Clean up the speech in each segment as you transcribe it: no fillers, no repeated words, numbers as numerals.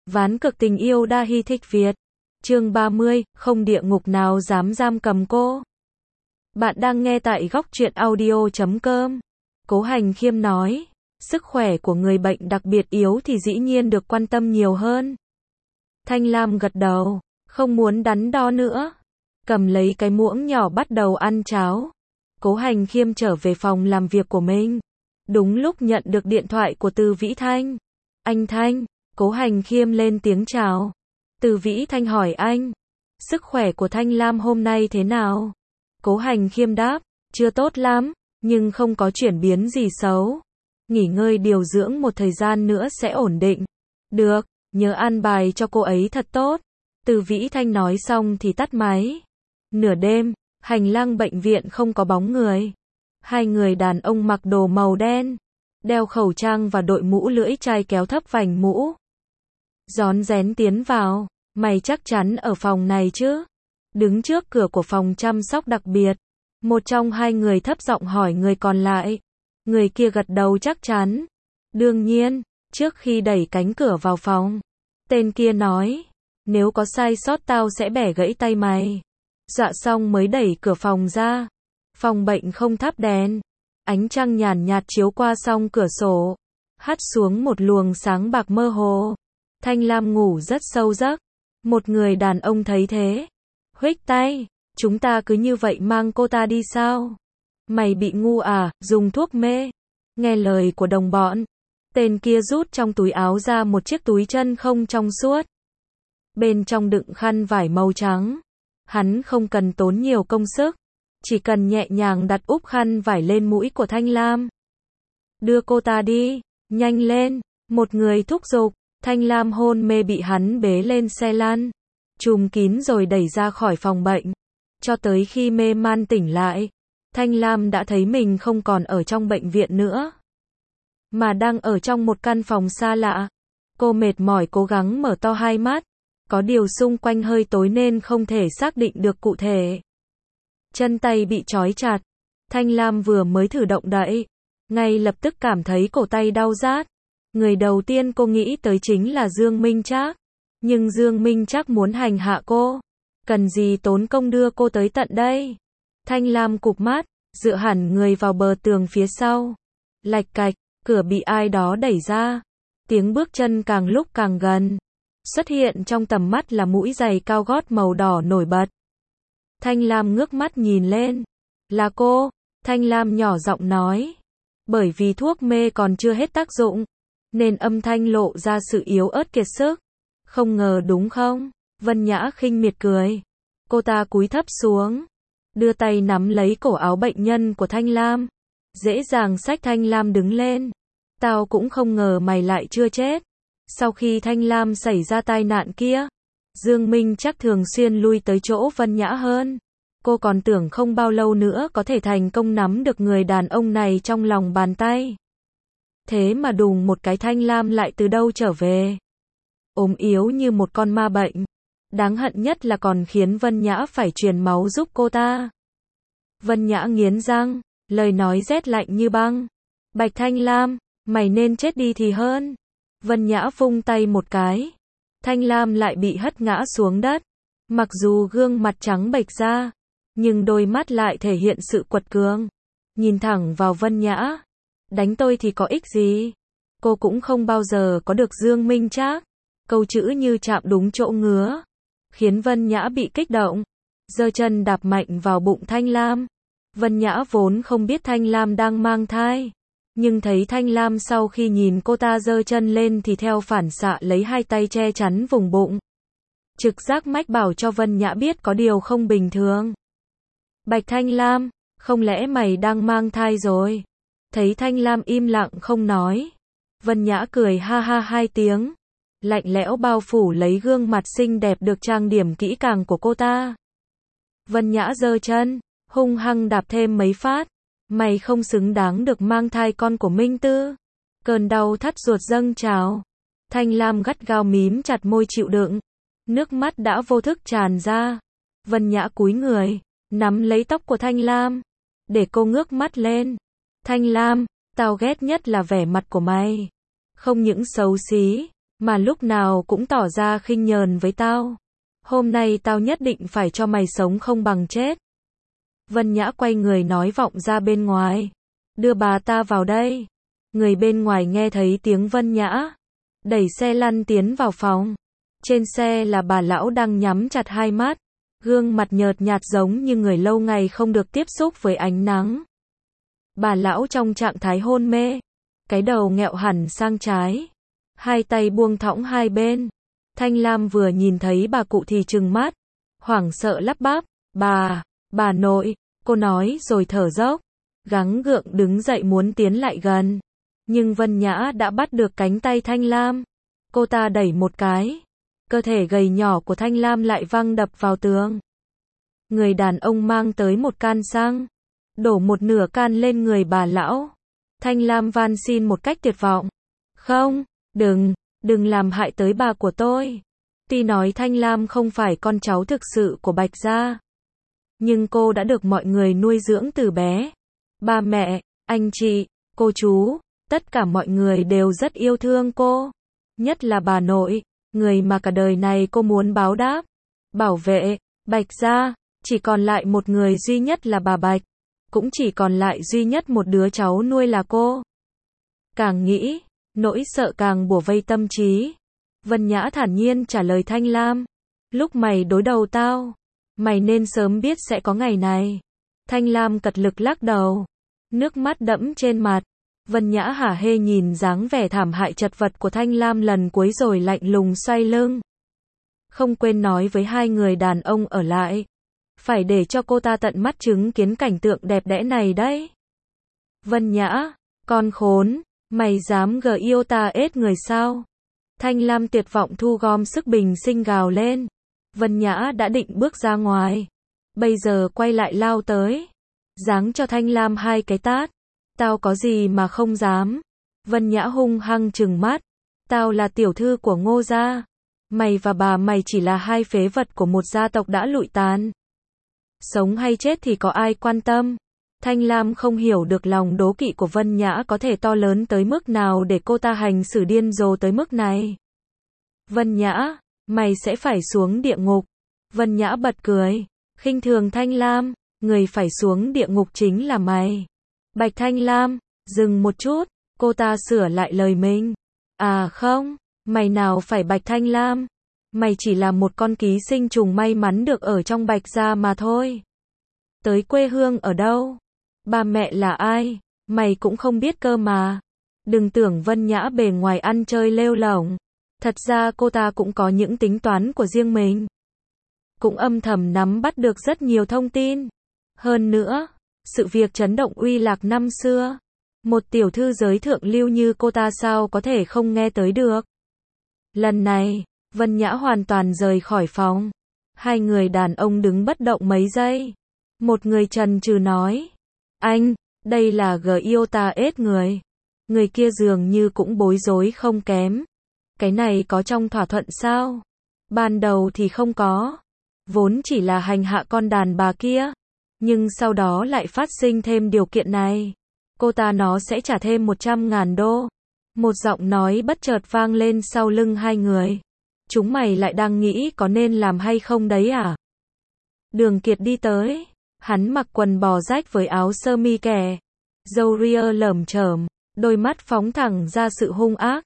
Ván cực tình yêu đa hi thích Việt. Chương 30, không địa ngục nào dám giam cầm cô. Bạn đang nghe tại góc truyện audio.com. Cố Hành Khiêm nói, sức khỏe của người bệnh đặc biệt yếu thì dĩ nhiên được quan tâm nhiều hơn. Thanh Lam gật đầu, không muốn đắn đo nữa. Cầm lấy cái muỗng nhỏ bắt đầu ăn cháo. Cố Hành Khiêm trở về phòng làm việc của mình. Đúng lúc nhận được điện thoại của Từ Vĩ Thanh. Anh Thanh. Cố Hành Khiêm lên tiếng chào. Từ Vĩ Thanh hỏi anh, sức khỏe của Thanh Lam hôm nay thế nào? Cố Hành Khiêm đáp, chưa tốt lắm, nhưng không có chuyển biến gì xấu. Nghỉ ngơi điều dưỡng một thời gian nữa sẽ ổn định. Được, nhớ an bài cho cô ấy thật tốt. Từ Vĩ Thanh nói xong thì tắt máy. Nửa đêm, hành lang bệnh viện không có bóng người. Hai người đàn ông mặc đồ màu đen, đeo khẩu trang và đội mũ lưỡi chai kéo thấp vành mũ. Rón rén tiến vào, mày chắc chắn ở phòng này chứ? Đứng trước cửa của phòng chăm sóc đặc biệt, một trong hai người thấp giọng hỏi người còn lại. Người kia gật đầu chắc chắn. Đương nhiên, trước khi đẩy cánh cửa vào phòng, tên kia nói, nếu có sai sót tao sẽ bẻ gãy tay mày. Dọa xong mới đẩy cửa phòng ra. Phòng bệnh không thắp đèn, ánh trăng nhàn nhạt chiếu qua song cửa sổ, hắt xuống một luồng sáng bạc mơ hồ. Thanh Lam ngủ rất sâu giấc. Một người đàn ông thấy thế, huých tay, chúng ta cứ như vậy mang cô ta đi sao? Mày bị ngu à, dùng thuốc mê. Nghe lời của đồng bọn, tên kia rút trong túi áo ra một chiếc túi chân không trong suốt. Bên trong đựng khăn vải màu trắng. Hắn không cần tốn nhiều công sức, chỉ cần nhẹ nhàng đặt úp khăn vải lên mũi của Thanh Lam. Đưa cô ta đi, nhanh lên, một người thúc giục. Thanh Lam hôn mê bị hắn bế lên xe lăn, trùm kín rồi đẩy ra khỏi phòng bệnh. Cho tới khi mê man tỉnh lại, Thanh Lam đã thấy mình không còn ở trong bệnh viện nữa, mà đang ở trong một căn phòng xa lạ. Cô mệt mỏi cố gắng mở to hai mắt, có điều xung quanh hơi tối nên không thể xác định được cụ thể. Chân tay bị trói chặt, Thanh Lam vừa mới thử động đậy, ngay lập tức cảm thấy cổ tay đau rát. Người đầu tiên cô nghĩ tới chính là Dương Minh Trác. Nhưng Dương Minh Trác muốn hành hạ cô, cần gì tốn công đưa cô tới tận đây. Thanh Lam cụp mắt, dựa hẳn người vào bờ tường phía sau. Lạch cạch, cửa bị ai đó đẩy ra. Tiếng bước chân càng lúc càng gần. Xuất hiện trong tầm mắt là mũi giày cao gót màu đỏ nổi bật. Thanh Lam ngước mắt nhìn lên. Là cô, Thanh Lam nhỏ giọng nói. Bởi vì thuốc mê còn chưa hết tác dụng, nên âm thanh lộ ra sự yếu ớt kiệt sức. Không ngờ đúng không? Vân Nhã khinh miệt cười. Cô ta cúi thấp xuống, đưa tay nắm lấy cổ áo bệnh nhân của Thanh Lam, dễ dàng xách Thanh Lam đứng lên. Tao cũng không ngờ mày lại chưa chết. Sau khi Thanh Lam xảy ra tai nạn kia, Dương Minh chắc thường xuyên lui tới chỗ Vân Nhã hơn. Cô còn tưởng không bao lâu nữa có thể thành công nắm được người đàn ông này trong lòng bàn tay. Thế mà đùng một cái Thanh Lam lại từ đâu trở về, ốm yếu như một con ma bệnh. Đáng hận nhất là còn khiến Vân Nhã phải truyền máu giúp cô ta. Vân Nhã nghiến răng, lời nói rét lạnh như băng. Bạch Thanh Lam, mày nên chết đi thì hơn. Vân Nhã vung tay một cái, Thanh Lam lại bị hất ngã xuống đất. Mặc dù gương mặt trắng bệch ra, nhưng đôi mắt lại thể hiện sự quật cường. Nhìn thẳng vào Vân Nhã. Đánh tôi thì có ích gì? Cô cũng không bao giờ có được Dương Minh Trác. Câu chữ như chạm đúng chỗ ngứa, khiến Vân Nhã bị kích động, giơ chân đạp mạnh vào bụng Thanh Lam. Vân Nhã vốn không biết Thanh Lam đang mang thai, nhưng thấy Thanh Lam sau khi nhìn cô ta giơ chân lên thì theo phản xạ lấy hai tay che chắn vùng bụng. Trực giác mách bảo cho Vân Nhã biết có điều không bình thường. Bạch Thanh Lam, không lẽ mày đang mang thai rồi? Thấy Thanh Lam im lặng không nói, Vân Nhã cười ha ha hai tiếng, lạnh lẽo bao phủ lấy gương mặt xinh đẹp được trang điểm kỹ càng của cô ta. Vân Nhã giơ chân, hung hăng đạp thêm mấy phát. Mày không xứng đáng được mang thai con của Minh Tư. Cơn đau thắt ruột dâng trào. Thanh Lam gắt gao mím chặt môi chịu đựng. Nước mắt đã vô thức tràn ra. Vân Nhã cúi người, nắm lấy tóc của Thanh Lam, để cô ngước mắt lên. Thanh Lam, tao ghét nhất là vẻ mặt của mày. Không những xấu xí, mà lúc nào cũng tỏ ra khinh nhờn với tao. Hôm nay tao nhất định phải cho mày sống không bằng chết. Vân Nhã quay người nói vọng ra bên ngoài. Đưa bà ta vào đây. Người bên ngoài nghe thấy tiếng Vân Nhã đẩy xe lăn tiến vào phòng. Trên xe là bà lão đang nhắm chặt hai mắt, gương mặt nhợt nhạt giống như người lâu ngày không được tiếp xúc với ánh nắng. Bà lão trong trạng thái hôn mê, cái đầu nghẹo hẳn sang trái, hai tay buông thõng hai bên. Thanh Lam vừa nhìn thấy bà cụ thì trừng mắt, hoảng sợ lắp bắp, bà nội, cô nói rồi thở dốc, gắng gượng đứng dậy muốn tiến lại gần. Nhưng Vân Nhã đã bắt được cánh tay Thanh Lam. Cô ta đẩy một cái, cơ thể gầy nhỏ của Thanh Lam lại văng đập vào tường. Người đàn ông mang tới một can xăng, đổ một nửa can lên người bà lão. Thanh Lam van xin một cách tuyệt vọng. Không, đừng làm hại tới bà của tôi. Tuy nói Thanh Lam không phải con cháu thực sự của Bạch gia, nhưng cô đã được mọi người nuôi dưỡng từ bé. Ba mẹ, anh chị, cô chú, tất cả mọi người đều rất yêu thương cô. Nhất là bà nội, người mà cả đời này cô muốn báo đáp, bảo vệ. Bạch gia, chỉ còn lại một người duy nhất là bà Bạch. Cũng chỉ còn lại duy nhất một đứa cháu nuôi là cô. Càng nghĩ, nỗi sợ càng bủa vây tâm trí. Vân Nhã thản nhiên trả lời Thanh Lam. Lúc mày đối đầu tao, mày nên sớm biết sẽ có ngày này. Thanh Lam cật lực lắc đầu, nước mắt đẫm trên mặt. Vân Nhã hả hê nhìn dáng vẻ thảm hại chật vật của Thanh Lam lần cuối rồi lạnh lùng xoay lưng. Không quên nói với hai người đàn ông ở lại, phải để cho cô ta tận mắt chứng kiến cảnh tượng đẹp đẽ này đấy. Vân Nhã, con khốn, mày dám yêu ta ết người sao? Thanh Lam tuyệt vọng thu gom sức bình sinh gào lên. Vân Nhã đã định bước ra ngoài, bây giờ quay lại lao tới, giáng cho Thanh Lam hai cái tát. Tao có gì mà không dám? Vân Nhã hung hăng trừng mắt. Tao là tiểu thư của Ngô gia. Mày và bà mày chỉ là hai phế vật của một gia tộc đã lụi tàn. Sống hay chết thì có ai quan tâm? Thanh Lam không hiểu được lòng đố kỵ của Vân Nhã có thể to lớn tới mức nào để cô ta hành xử điên rồ tới mức này. Vân Nhã, mày sẽ phải xuống địa ngục. Vân Nhã bật cười, khinh thường Thanh Lam, người phải xuống địa ngục chính là mày. Bạch Thanh Lam, dừng một chút, cô ta sửa lại lời mình. À không, mày nào phải Bạch Thanh Lam, mày chỉ là một con ký sinh trùng may mắn được ở trong Bạch gia mà thôi. Tới quê hương ở đâu? Ba mẹ là ai? Mày cũng không biết cơ mà. Đừng tưởng Vân Nhã bề ngoài ăn chơi lêu lổng. Thật ra cô ta cũng có những tính toán của riêng mình. Cũng âm thầm nắm bắt được rất nhiều thông tin. Hơn nữa, sự việc chấn động Uy Lạc năm xưa, một tiểu thư giới thượng lưu như cô ta sao có thể không nghe tới được. Lần này, Vân Nhã hoàn toàn rời khỏi phòng. Hai người đàn ông đứng bất động mấy giây. Một người chần chừ nói, anh, đây là yêu ta ết người. Người kia dường như cũng bối rối không kém. Cái này có trong thỏa thuận sao? Ban đầu thì không có. Vốn chỉ là hành hạ con đàn bà kia. Nhưng sau đó lại phát sinh thêm điều kiện này. Cô ta nó sẽ trả thêm 100.000 đô. Một giọng nói bất chợt vang lên sau lưng hai người. Chúng mày lại đang nghĩ có nên làm hay không đấy à? Đường Kiệt đi tới. Hắn mặc quần bò rách với áo sơ mi kẻ. Râu ria lởm chởm. Đôi mắt phóng thẳng ra sự hung ác.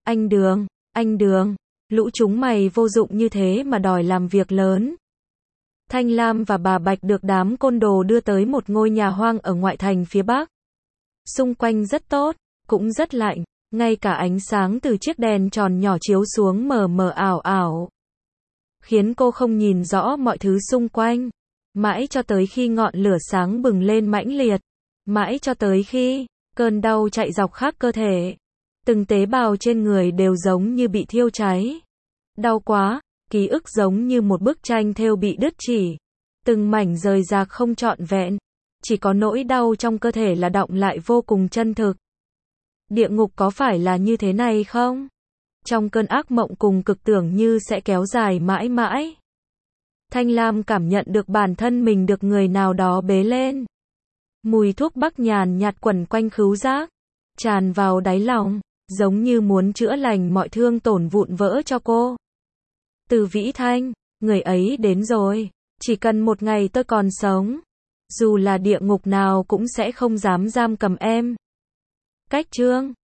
Anh Đường. Lũ chúng mày vô dụng như thế mà đòi làm việc lớn. Thanh Lam và bà Bạch được đám côn đồ đưa tới một ngôi nhà hoang ở ngoại thành phía Bắc. Xung quanh rất tốt, cũng rất lạnh, ngay cả ánh sáng từ chiếc đèn tròn nhỏ chiếu xuống mờ mờ ảo ảo, khiến cô không nhìn rõ mọi thứ xung quanh. Mãi cho tới khi ngọn lửa sáng bừng lên mãnh liệt, mãi cho tới khi cơn đau chạy dọc khắp cơ thể, từng tế bào trên người đều giống như bị thiêu cháy. Đau quá. Ký ức giống như một bức tranh thêu bị đứt chỉ, từng mảnh rời rạc không trọn vẹn, chỉ có nỗi đau trong cơ thể là đọng lại vô cùng chân thực. Địa ngục có phải là như thế này không? Trong cơn ác mộng cùng cực tưởng như sẽ kéo dài mãi mãi. Thanh Lam cảm nhận được bản thân mình được người nào đó bế lên. Mùi thuốc bắc nhàn nhạt quẩn quanh khứu giác, tràn vào đáy lòng. giống như muốn chữa lành mọi thương tổn vụn vỡ cho cô. Từ Vĩ Thanh, người ấy đến rồi, chỉ cần một ngày tôi còn sống, dù là địa ngục nào cũng sẽ không dám giam cầm em. Cách chương